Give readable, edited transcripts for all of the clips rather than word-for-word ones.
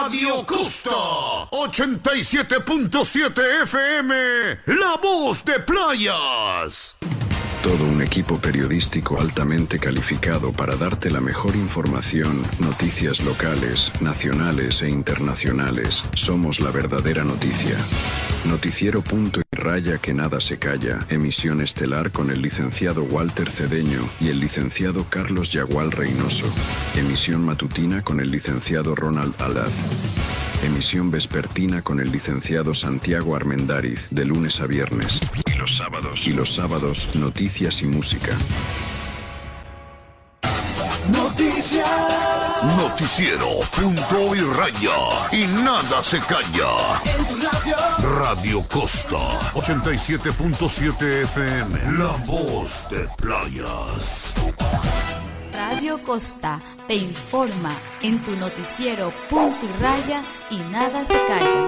Radio Costa 87.7 FM, La Voz de Playas. Todo un equipo periodístico altamente calificado para darte la mejor información, noticias locales, nacionales e internacionales. Somos la verdadera noticia. Noticiero punto y raya que nada se calla. Emisión estelar con el licenciado Walter Cedeño y el licenciado Carlos Yagual Reynoso. Emisión matutina con el licenciado Ronald Alaz. Emisión vespertina con el licenciado Santiago Armendáriz, de lunes a viernes. Y los sábados, noticias y música. Noticiero punto y raya y nada se calla. En tu radio. Radio Costa 87.7 FM, La Voz de Playas. Radio Costa te informa en tu noticiero punto y raya y nada se calla.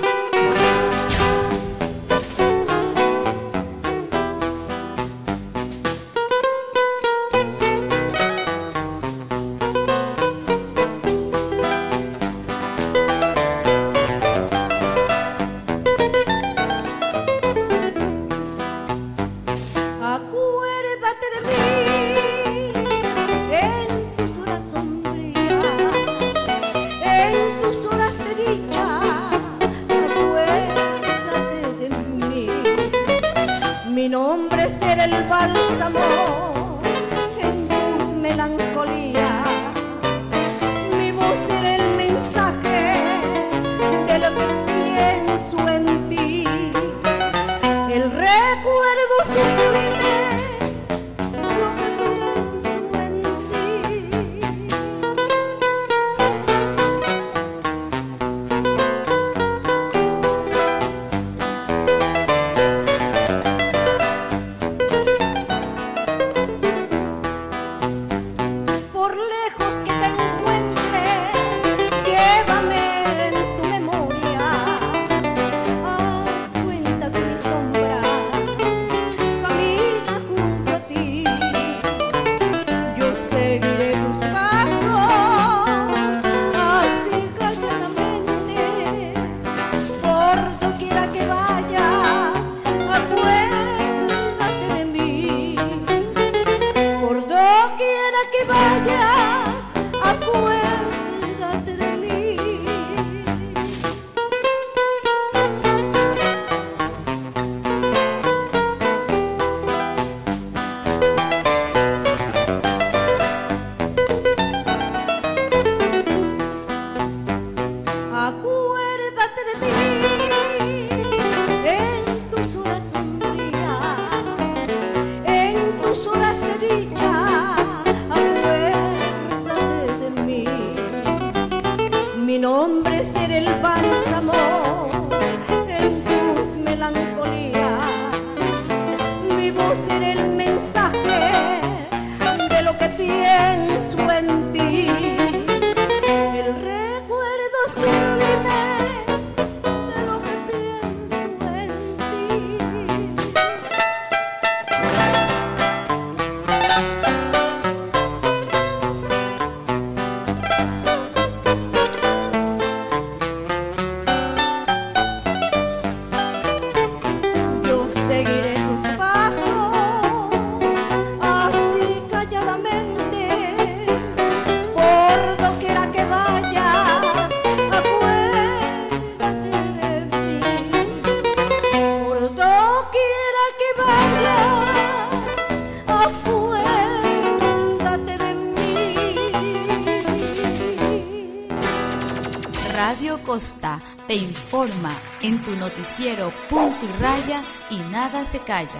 Radio Costa te informa en tu noticiero punto y raya y nada se calla.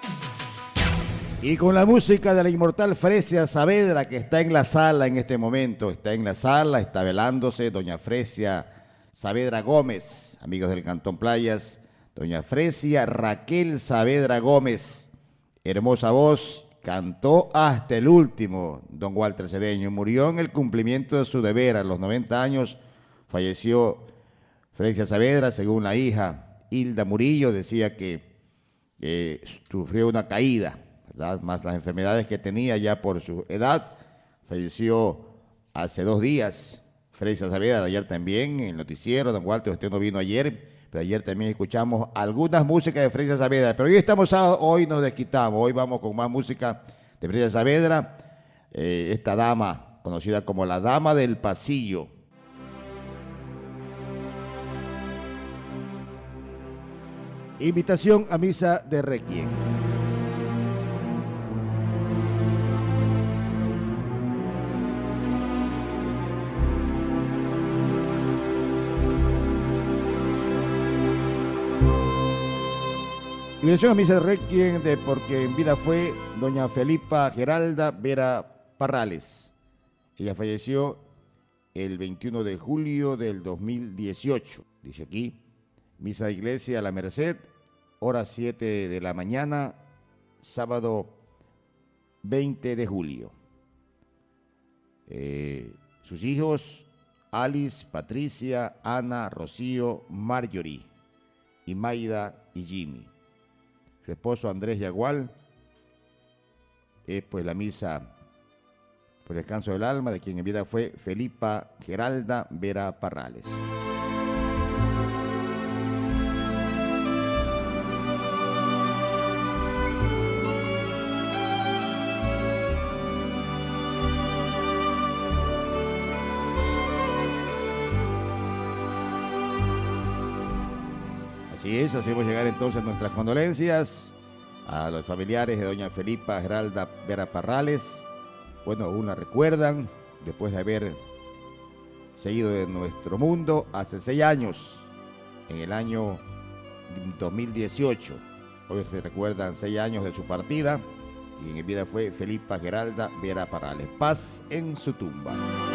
Y con la música de la inmortal Fresia Saavedra, que está en la sala en este momento, está en la sala, está velándose doña Fresia Saavedra Gómez, amigos del Cantón Playas, doña Fresia Raquel Saavedra Gómez, hermosa voz, cantó hasta el último, don Walter Cedeño, murió en el cumplimiento de su deber, a los 90 años, falleció Fresia Saavedra, según la hija Hilda Murillo, decía que sufrió una caída, ¿verdad? Más las enfermedades que tenía ya por su edad. Falleció hace 2 días Fresia Saavedra, ayer también, en el noticiero, don Walter, usted no vino ayer, pero ayer también escuchamos algunas músicas de Fresia Saavedra. Pero hoy estamos sábado, hoy nos desquitamos, hoy vamos con más música de Fresia Saavedra, esta dama, conocida como la Dama del Pasillo. Invitación a misa de Requiem. Invitación a misa de Requiem porque en vida fue doña Felipa Geralda Vera Parrales. Ella falleció el 21 de julio del 2018, dice aquí. Misa de iglesia a la Merced, hora 7 de la mañana, sábado 20 de julio. Sus hijos, Alice, Patricia, Ana, Rocío, Marjorie, y Maida y Jimmy. Su esposo Andrés Yagual, pues la misa por el descanso del alma de quien en vida fue Felipa Geralda Vera Parrales. Así es, hacemos llegar entonces nuestras condolencias a los familiares de doña Felipa Geralda Vera Parrales. Bueno, aún la recuerdan después de haber seguido de nuestro mundo hace 6 años, en el año 2018. Hoy se recuerdan 6 años de su partida y en vida fue Felipa Geralda Vera Parrales. Paz en su tumba.